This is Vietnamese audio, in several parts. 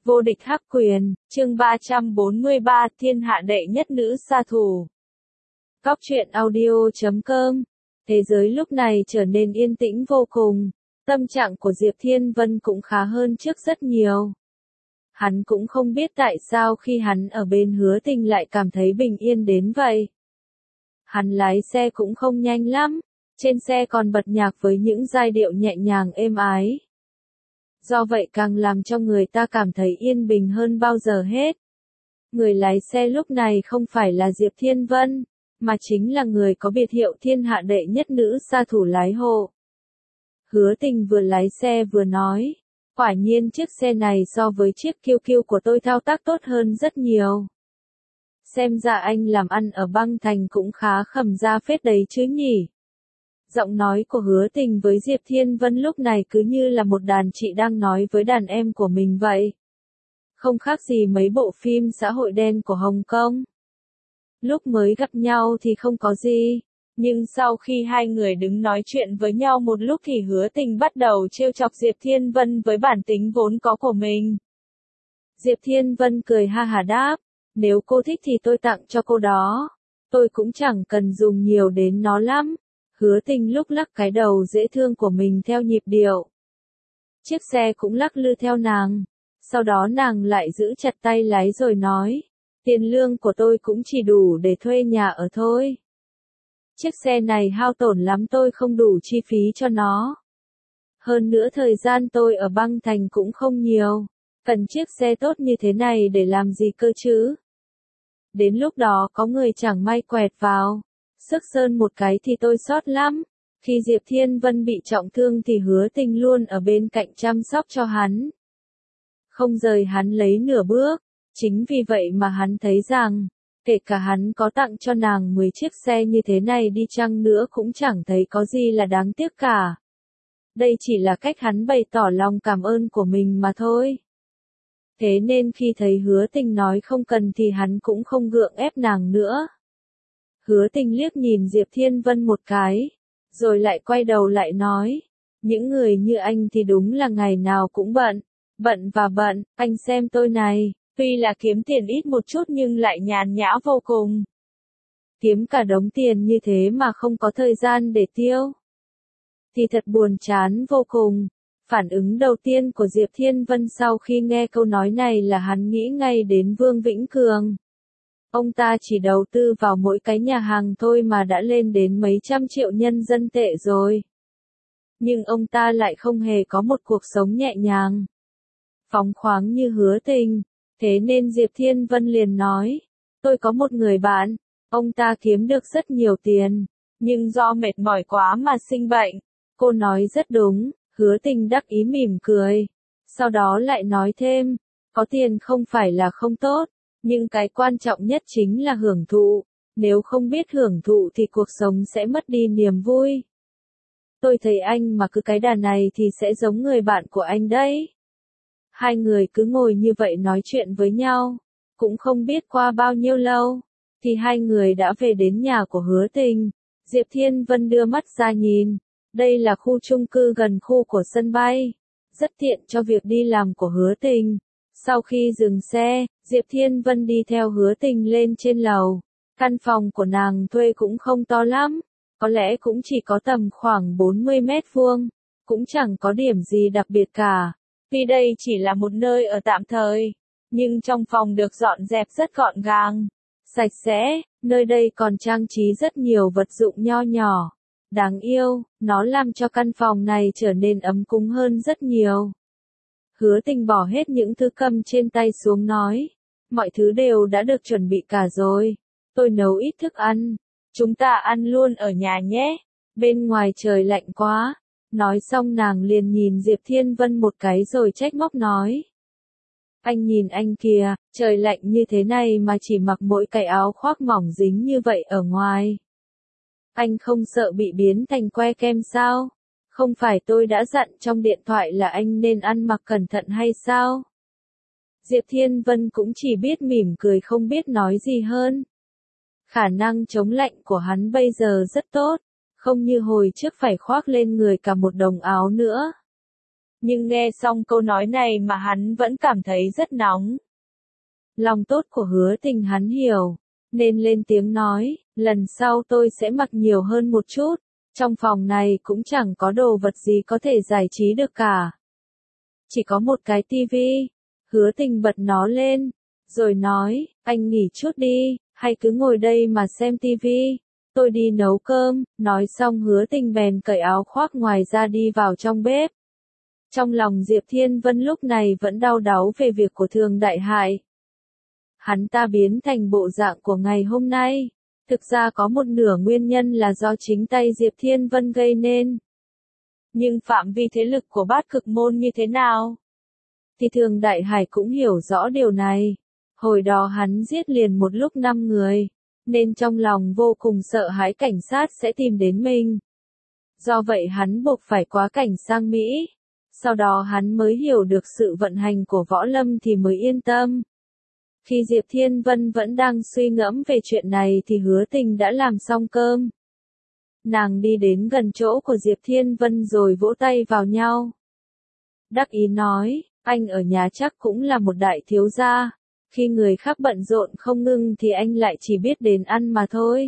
Vô địch hắc quyền, chương 343, thiên hạ đệ nhất nữ sa thủ. Cóc truyện audio.com. Thế giới lúc này trở nên yên tĩnh vô cùng. Tâm trạng của Diệp Thiên Vân cũng khá hơn trước rất nhiều. Hắn cũng không biết tại sao khi hắn ở bên Hứa Tình lại cảm thấy bình yên đến vậy. Hắn lái xe cũng không nhanh lắm, trên xe còn bật nhạc với những giai điệu nhẹ nhàng êm ái. Do vậy càng làm cho người ta cảm thấy yên bình hơn bao giờ hết. Người lái xe lúc này không phải là Diệp Thiên Vân, mà chính là người có biệt hiệu thiên hạ đệ nhất nữ sa thủ lái hộ. Hứa Tình vừa lái xe vừa nói, quả nhiên chiếc xe này so với chiếc QQ của tôi thao tác tốt hơn rất nhiều. Xem ra anh làm ăn ở băng thành cũng khá khẩm ra phết đấy chứ nhỉ. Giọng nói của Hứa Tình với Diệp Thiên Vân lúc này cứ như là một đàn chị đang nói với đàn em của mình vậy. Không khác gì mấy bộ phim xã hội đen của Hồng Kông. Lúc mới gặp nhau thì không có gì, nhưng sau khi hai người đứng nói chuyện với nhau một lúc thì Hứa Tình bắt đầu trêu chọc Diệp Thiên Vân với bản tính vốn có của mình. Diệp Thiên Vân cười ha hả đáp, nếu cô thích thì tôi tặng cho cô đó, tôi cũng chẳng cần dùng nhiều đến nó lắm. Hứa Tình lúc lắc cái đầu dễ thương của mình theo nhịp điệu. Chiếc xe cũng lắc lư theo nàng. Sau đó nàng lại giữ chặt tay lái rồi nói, tiền lương của tôi cũng chỉ đủ để thuê nhà ở thôi. Chiếc xe này hao tổn lắm, tôi không đủ chi phí cho nó. Hơn nữa thời gian tôi ở băng thành cũng không nhiều. Cần chiếc xe tốt như thế này để làm gì cơ chứ? Đến lúc đó có người chẳng may quẹt vào, sức sơn một cái thì tôi sót lắm. Khi Diệp Thiên Vân bị trọng thương thì Hứa Tình luôn ở bên cạnh chăm sóc cho hắn. Không rời hắn lấy nửa bước. Chính vì vậy mà hắn thấy rằng, kể cả hắn có tặng cho nàng 10 chiếc xe như thế này đi chăng nữa cũng chẳng thấy có gì là đáng tiếc cả. Đây chỉ là cách hắn bày tỏ lòng cảm ơn của mình mà thôi. Thế nên khi thấy Hứa Tình nói không cần thì hắn cũng không gượng ép nàng nữa. Hứa Tình liếc nhìn Diệp Thiên Vân một cái, rồi lại quay đầu lại nói, những người như anh thì đúng là ngày nào cũng bận, bận và bận, anh xem tôi này, tuy là kiếm tiền ít một chút nhưng lại nhàn nhã vô cùng. Kiếm cả đống tiền như thế mà không có thời gian để tiêu. Thì thật buồn chán vô cùng. Phản ứng đầu tiên của Diệp Thiên Vân sau khi nghe câu nói này là hắn nghĩ ngay đến Vương Vĩnh Cường. Ông ta chỉ đầu tư vào mỗi cái nhà hàng thôi mà đã lên đến mấy trăm triệu nhân dân tệ rồi. Nhưng ông ta lại không hề có một cuộc sống nhẹ nhàng, phóng khoáng như Hứa Tình. Thế nên Diệp Thiên Vân liền nói, tôi có một người bạn, ông ta kiếm được rất nhiều tiền, nhưng do mệt mỏi quá mà sinh bệnh. Cô nói rất đúng. Hứa Tình đắc ý mỉm cười. Sau đó lại nói thêm, có tiền không phải là không tốt, nhưng cái quan trọng nhất chính là hưởng thụ. Nếu không biết hưởng thụ thì cuộc sống sẽ mất đi niềm vui. Tôi thấy anh mà cứ cái đà này thì sẽ giống người bạn của anh đấy. Hai người cứ ngồi như vậy nói chuyện với nhau. Cũng không biết qua bao nhiêu lâu, thì hai người đã về đến nhà của Hứa Tình. Diệp Thiên Vân đưa mắt ra nhìn. Đây là khu chung cư gần khu của sân bay, rất tiện cho việc đi làm của Hứa Tình. Sau khi dừng xe, Diệp Thiên Vân đi theo Hứa Tình lên trên lầu. Căn phòng của nàng thuê cũng không to lắm, có lẽ cũng chỉ có tầm khoảng 40 mét vuông, cũng chẳng có điểm gì đặc biệt cả. Vì đây chỉ là một nơi ở tạm thời, nhưng trong phòng được dọn dẹp rất gọn gàng, sạch sẽ, nơi đây còn trang trí rất nhiều vật dụng nho nhỏ. Đáng yêu, nó làm cho căn phòng này trở nên ấm cúng hơn rất nhiều. Hứa Tình bỏ hết những thứ cầm trên tay xuống nói, mọi thứ đều đã được chuẩn bị cả rồi, tôi nấu ít thức ăn, chúng ta ăn luôn ở nhà nhé, bên ngoài trời lạnh quá. Nói xong nàng liền nhìn Diệp Thiên Vân một cái rồi trách móc nói, anh nhìn anh kìa, trời lạnh như thế này mà chỉ mặc mỗi cái áo khoác mỏng dính như vậy ở ngoài. Anh không sợ bị biến thành que kem sao? Không phải tôi đã dặn trong điện thoại là anh nên ăn mặc cẩn thận hay sao? Diệp Thiên Vân cũng chỉ biết mỉm cười không biết nói gì hơn. Khả năng chống lạnh của hắn bây giờ rất tốt, không như hồi trước phải khoác lên người cả một đống áo nữa. Nhưng nghe xong câu nói này mà hắn vẫn cảm thấy rất nóng. Lòng tốt của Hứa Tình hắn hiểu, nên lên tiếng nói, lần sau tôi sẽ mặc nhiều hơn một chút, trong phòng này cũng chẳng có đồ vật gì có thể giải trí được cả. Chỉ có một cái tivi. Hứa Tình bật nó lên, rồi nói, anh nghỉ chút đi, hay cứ ngồi đây mà xem tivi, tôi đi nấu cơm. Nói xong Hứa Tình bèn cởi áo khoác ngoài ra đi vào trong bếp. Trong lòng Diệp Thiên Vân lúc này vẫn đau đáu về việc của Thường Đại Hải. Hắn ta biến thành bộ dạng của ngày hôm nay, thực ra có một nửa nguyên nhân là do chính tay Diệp Thiên Vân gây nên. Nhưng phạm vi thế lực của Bát Cực Môn như thế nào? Thì Thường Đại Hải cũng hiểu rõ điều này. Hồi đó hắn giết liền một lúc 5 người, nên trong lòng vô cùng sợ hãi cảnh sát sẽ tìm đến mình. Do vậy hắn buộc phải quá cảnh sang Mỹ. Sau đó hắn mới hiểu được sự vận hành của võ lâm thì mới yên tâm. Khi Diệp Thiên Vân vẫn đang suy ngẫm về chuyện này thì Hứa Tình đã làm xong cơm. Nàng đi đến gần chỗ của Diệp Thiên Vân rồi vỗ tay vào nhau. Đắc ý nói, anh ở nhà chắc cũng là một đại thiếu gia. Khi người khác bận rộn không ngưng thì anh lại chỉ biết đến ăn mà thôi.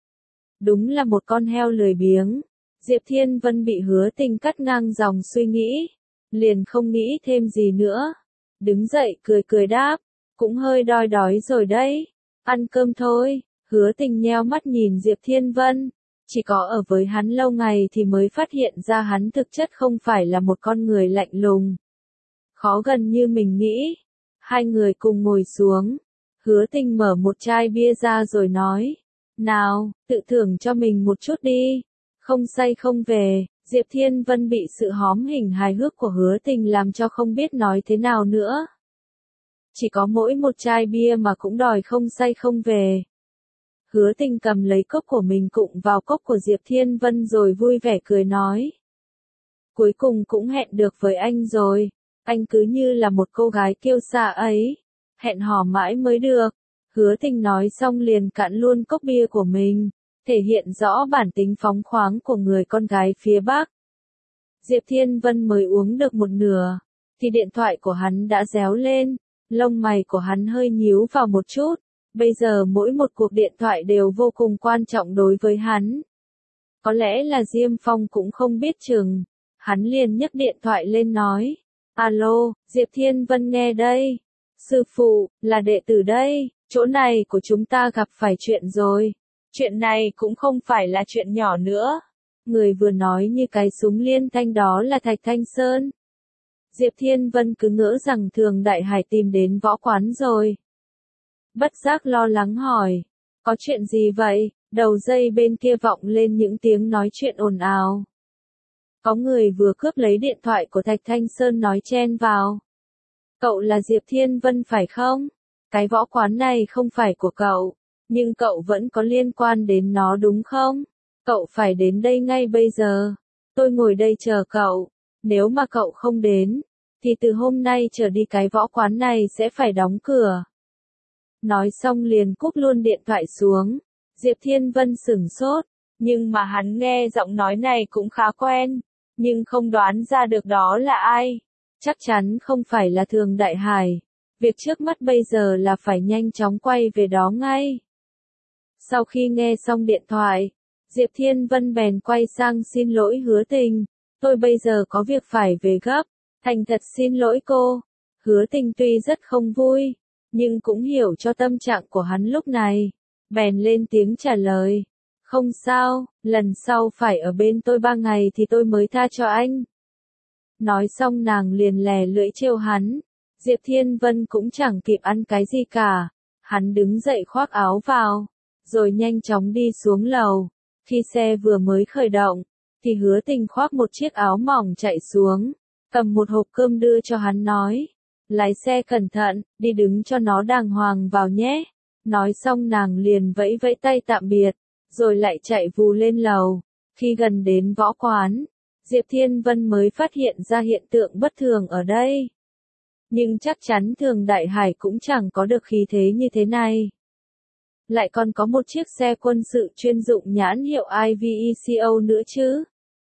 Đúng là một con heo lười biếng. Diệp Thiên Vân bị Hứa Tình cắt ngang dòng suy nghĩ, liền không nghĩ thêm gì nữa. Đứng dậy cười cười đáp, cũng hơi đói đói rồi đấy, ăn cơm thôi. Hứa Tình nheo mắt nhìn Diệp Thiên Vân, chỉ có ở với hắn lâu ngày thì mới phát hiện ra hắn thực chất không phải là một con người lạnh lùng, khó gần như mình nghĩ. Hai người cùng ngồi xuống, Hứa Tình mở một chai bia ra rồi nói, nào, tự thưởng cho mình một chút đi, không say không về. Diệp Thiên Vân bị sự hóm hình hài hước của Hứa Tình làm cho không biết nói thế nào nữa. Chỉ có mỗi một chai bia mà cũng đòi không say không về. Hứa Tình cầm lấy cốc của mình cụng vào cốc của Diệp Thiên Vân rồi vui vẻ cười nói. Cuối cùng cũng hẹn được với anh rồi, anh cứ như là một cô gái kiêu sa ấy, hẹn hò mãi mới được. Hứa Tình nói xong liền cạn luôn cốc bia của mình, thể hiện rõ bản tính phóng khoáng của người con gái phía Bắc. Diệp Thiên Vân mới uống được một nửa, thì điện thoại của hắn đã réo lên, lông mày của hắn hơi nhíu vào một chút. Bây giờ mỗi một cuộc điện thoại đều vô cùng quan trọng đối với hắn. Có lẽ là Diêm Phong cũng không biết chừng. Hắn liền nhấc điện thoại lên nói. Alo, Diệp Thiên Vân nghe đây. Sư phụ, là đệ tử đây, chỗ này của chúng ta gặp phải chuyện rồi. Chuyện này cũng không phải là chuyện nhỏ nữa. Người vừa nói như cái súng liên thanh đó là Thạch Thanh Sơn. Diệp Thiên Vân cứ ngỡ rằng Thường Đại Hải tìm đến võ quán rồi. Bất giác lo lắng hỏi, có chuyện gì vậy? Đầu dây bên kia vọng lên những tiếng nói chuyện ồn ào. Có người vừa cướp lấy điện thoại của Thạch Thanh Sơn nói chen vào. Cậu là Diệp Thiên Vân phải không? Cái võ quán này không phải của cậu, nhưng cậu vẫn có liên quan đến nó đúng không? Cậu phải đến đây ngay bây giờ. Tôi ngồi đây chờ cậu. Nếu mà cậu không đến, thì từ hôm nay trở đi cái võ quán này sẽ phải đóng cửa. Nói xong liền cúp luôn điện thoại xuống. Diệp Thiên Vân sửng sốt, nhưng mà hắn nghe giọng nói này cũng khá quen, nhưng không đoán ra được đó là ai. Chắc chắn không phải là Thường Đại Hải. Việc trước mắt bây giờ là phải nhanh chóng quay về đó ngay. Sau khi nghe xong điện thoại, Diệp Thiên Vân bèn quay sang xin lỗi Hứa Tình. Tôi bây giờ có việc phải về gấp, thành thật xin lỗi cô. Hứa Tình tuy rất không vui, nhưng cũng hiểu cho tâm trạng của hắn lúc này. Bèn lên tiếng trả lời. Không sao, lần sau phải ở bên tôi 3 ngày thì tôi mới tha cho anh. Nói xong nàng liền lè lưỡi trêu hắn. Diệp Thiên Vân cũng chẳng kịp ăn cái gì cả. Hắn đứng dậy khoác áo vào, rồi nhanh chóng đi xuống lầu. Khi xe vừa mới khởi động, thì Hứa Tình khoác một chiếc áo mỏng chạy xuống, cầm một hộp cơm đưa cho hắn nói. Lái xe cẩn thận, đi đứng cho nó đàng hoàng vào nhé. Nói xong nàng liền vẫy vẫy tay tạm biệt, rồi lại chạy vù lên lầu. Khi gần đến võ quán, Diệp Thiên Vân mới phát hiện ra hiện tượng bất thường ở đây. Nhưng chắc chắn Thường Đại Hải cũng chẳng có được khí thế như thế này. Lại còn có một chiếc xe quân sự chuyên dụng nhãn hiệu IVECO nữa chứ.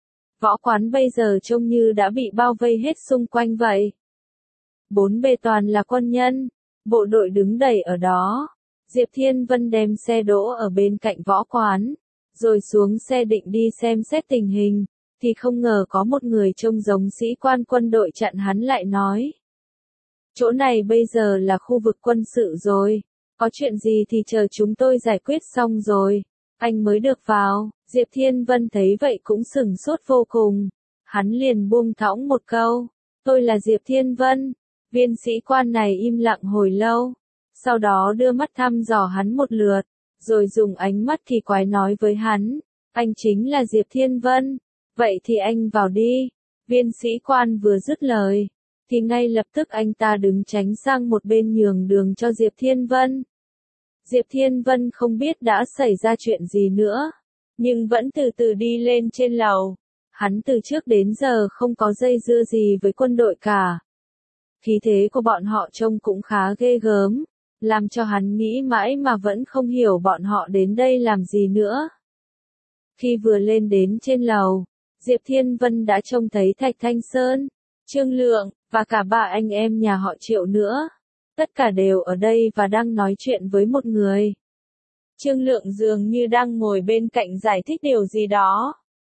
Võ quán bây giờ trông như đã bị bao vây hết xung quanh vậy. Bốn bề toàn là quân nhân, bộ đội đứng đầy ở đó. Diệp Thiên Vân đem xe đỗ ở bên cạnh võ quán, rồi xuống xe định đi xem xét tình hình, thì không ngờ có một người trông giống sĩ quan quân đội chặn hắn lại nói. Chỗ này bây giờ là khu vực quân sự rồi, có chuyện gì thì chờ chúng tôi giải quyết xong rồi, anh mới được vào. Diệp Thiên Vân thấy vậy cũng sửng sốt vô cùng, hắn liền buông thõng một câu, tôi là Diệp Thiên Vân. Viên sĩ quan này im lặng hồi lâu, sau đó đưa mắt thăm dò hắn một lượt, rồi dùng ánh mắt kỳ quái nói với hắn, anh chính là Diệp Thiên Vân, vậy thì anh vào đi. Viên sĩ quan vừa dứt lời, thì ngay lập tức anh ta đứng tránh sang một bên nhường đường cho Diệp Thiên Vân. Diệp Thiên Vân không biết đã xảy ra chuyện gì nữa, nhưng vẫn từ từ đi lên trên lầu. Hắn từ trước đến giờ không có dây dưa gì với quân đội cả. Khí thế của bọn họ trông cũng khá ghê gớm, làm cho hắn nghĩ mãi mà vẫn không hiểu bọn họ đến đây làm gì nữa. Khi vừa lên đến trên lầu, Diệp Thiên Vân đã trông thấy Thạch Thanh Sơn, Trương Lượng, và cả ba anh em nhà họ Triệu nữa. Tất cả đều ở đây và đang nói chuyện với một người. Trương Lượng dường như đang ngồi bên cạnh giải thích điều gì đó.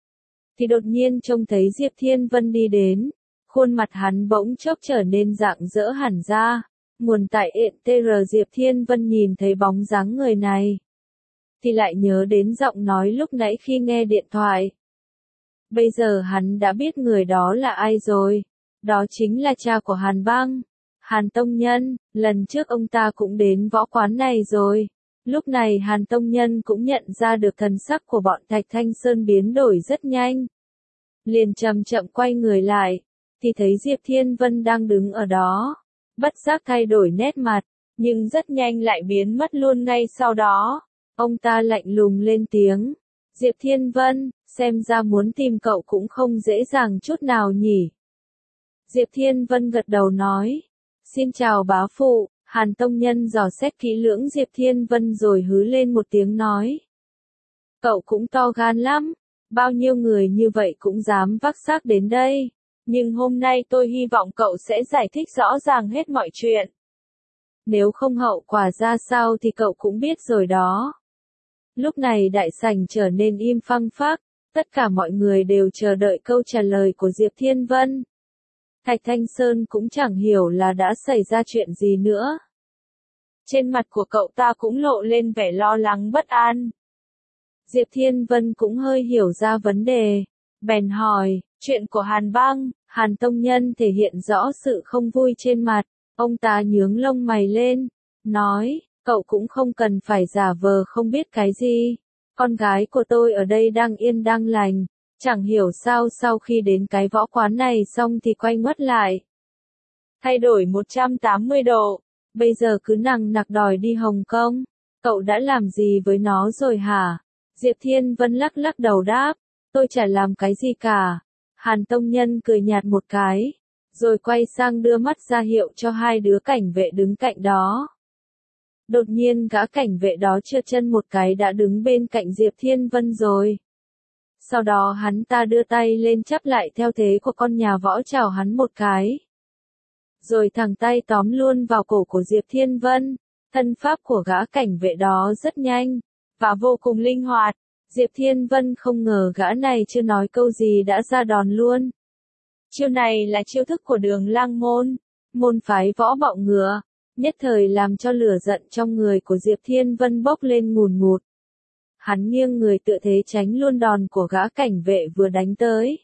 Thì đột nhiên trông thấy Diệp Thiên Vân đi đến, khuôn mặt hắn bỗng chốc trở nên rạng rỡ hẳn ra. Nguồn tại ETR Diệp Thiên Vân nhìn thấy bóng dáng người này, thì lại nhớ đến giọng nói lúc nãy khi nghe điện thoại. Bây giờ hắn đã biết người đó là ai rồi. Đó chính là cha của Hàn Băng, Hàn Tông Nhân. Lần trước ông ta cũng đến võ quán này rồi. Lúc này Hàn Tông Nhân cũng nhận ra được thần sắc của bọn Thạch Thanh Sơn biến đổi rất nhanh. Liền chậm chậm quay người lại, thì thấy Diệp Thiên Vân đang đứng ở đó. Bất giác thay đổi nét mặt, nhưng rất nhanh lại biến mất luôn ngay sau đó. Ông ta lạnh lùng lên tiếng. Diệp Thiên Vân, xem ra muốn tìm cậu cũng không dễ dàng chút nào nhỉ. Diệp Thiên Vân gật đầu nói. Xin chào bá phụ. Hàn Tông Nhân dò xét kỹ lưỡng Diệp Thiên Vân rồi hứ lên một tiếng nói. Cậu cũng to gan lắm, bao nhiêu người như vậy cũng dám vác xác đến đây. Nhưng hôm nay tôi hy vọng cậu sẽ giải thích rõ ràng hết mọi chuyện. Nếu không hậu quả ra sao thì cậu cũng biết rồi đó. Lúc này đại sảnh trở nên im phăng phắc, tất cả mọi người đều chờ đợi câu trả lời của Diệp Thiên Vân. Thạch Thanh Sơn cũng chẳng hiểu là đã xảy ra chuyện gì nữa. Trên mặt của cậu ta cũng lộ lên vẻ lo lắng bất an. Diệp Thiên Vân cũng hơi hiểu ra vấn đề, bèn hỏi, chuyện của Hàn Băng. Hàn Tông Nhân thể hiện rõ sự không vui trên mặt, ông ta nhướng lông mày lên, nói, cậu cũng không cần phải giả vờ không biết cái gì. Con gái của tôi ở đây đang yên đang lành, chẳng hiểu sao sau khi đến cái võ quán này xong thì quay ngoắt lại. Thay đổi 180 độ, bây giờ cứ nằng nặc đòi đi Hồng Kông. Cậu đã làm gì với nó rồi hả? Diệp Thiên Vân lắc lắc đầu đáp, tôi chả làm cái gì cả. Hàn Tông Nhân cười nhạt một cái, rồi quay sang đưa mắt ra hiệu cho hai đứa cảnh vệ đứng cạnh đó. Đột nhiên gã cảnh vệ đó trượt chân một cái đã đứng bên cạnh Diệp Thiên Vân rồi. Sau đó hắn ta đưa tay lên chắp lại theo thế của con nhà võ chào hắn một cái. Rồi thẳng tay tóm luôn vào cổ của Diệp Thiên Vân. Thân pháp của gã cảnh vệ đó rất nhanh, và vô cùng linh hoạt. Diệp Thiên Vân không ngờ gã này chưa nói câu gì đã ra đòn luôn. Chiêu này là chiêu thức của Đường Lang môn, môn phái võ bọ ngựa, nhất thời làm cho lửa giận trong người của Diệp Thiên Vân bốc lên ngùn ngụt. Hắn nghiêng người tựa thế tránh luôn đòn của gã cảnh vệ vừa đánh tới.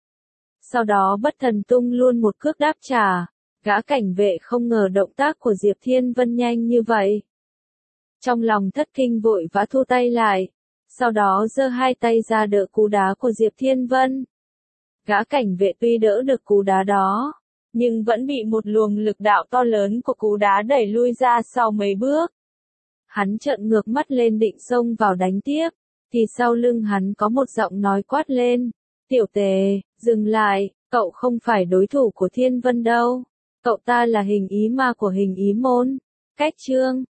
Sau đó bất thần tung luôn một cước đáp trả, gã cảnh vệ không ngờ động tác của Diệp Thiên Vân nhanh như vậy. Trong lòng thất kinh vội vã thu tay lại, sau đó giơ hai tay ra đỡ cú đá của Diệp Thiên Vân. Gã cảnh vệ tuy đỡ được cú đá đó, nhưng vẫn bị một luồng lực đạo to lớn của cú đá đẩy lui ra sau mấy bước. Hắn trợn ngược mắt lên định xông vào đánh tiếp, thì sau lưng hắn có một giọng nói quát lên, tiểu tề, dừng lại, cậu không phải đối thủ của Thiên Vân đâu, cậu ta là hình ý ma của hình ý môn. Cách chương